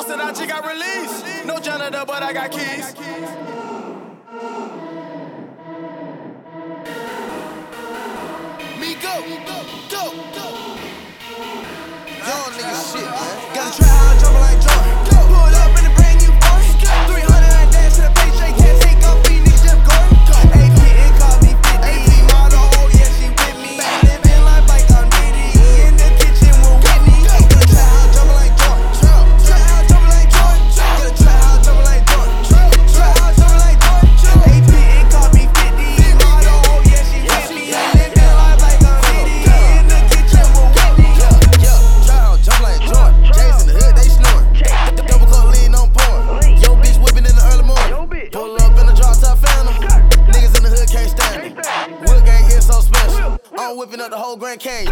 busted, I just got released. No janitor, but I got keys. Me go. Young nigga shit, man. Gotta try hard, jumping like Jordan. Pull up in a brand new Porsche. 300, I dash to the paycheck, can't take off, these niggas just going. AP, it called me 50. AP model, oh yeah, she with me. Living life like I'm Diddy. In the kitchen with Whitney. Gotta try hard, jumping like Jordan. Try hard, jumping like Jordan. Gotta try hard, jumping like Jordan. Try hard, jumping like Jordan. AP, it called me 50. Model, oh yeah, she with me. Living life like I'm Diddy. In the kitchen with Whitney. Jump like Jordan. Jays in the hood, they snoring. Double cup lean on porn. Yo, bitch whipping in the early morning. Pull up in the drop top phantom. Niggas in the hood can't stand me. Wood gang is so special. I'm whipping up the whole Grand Canyon.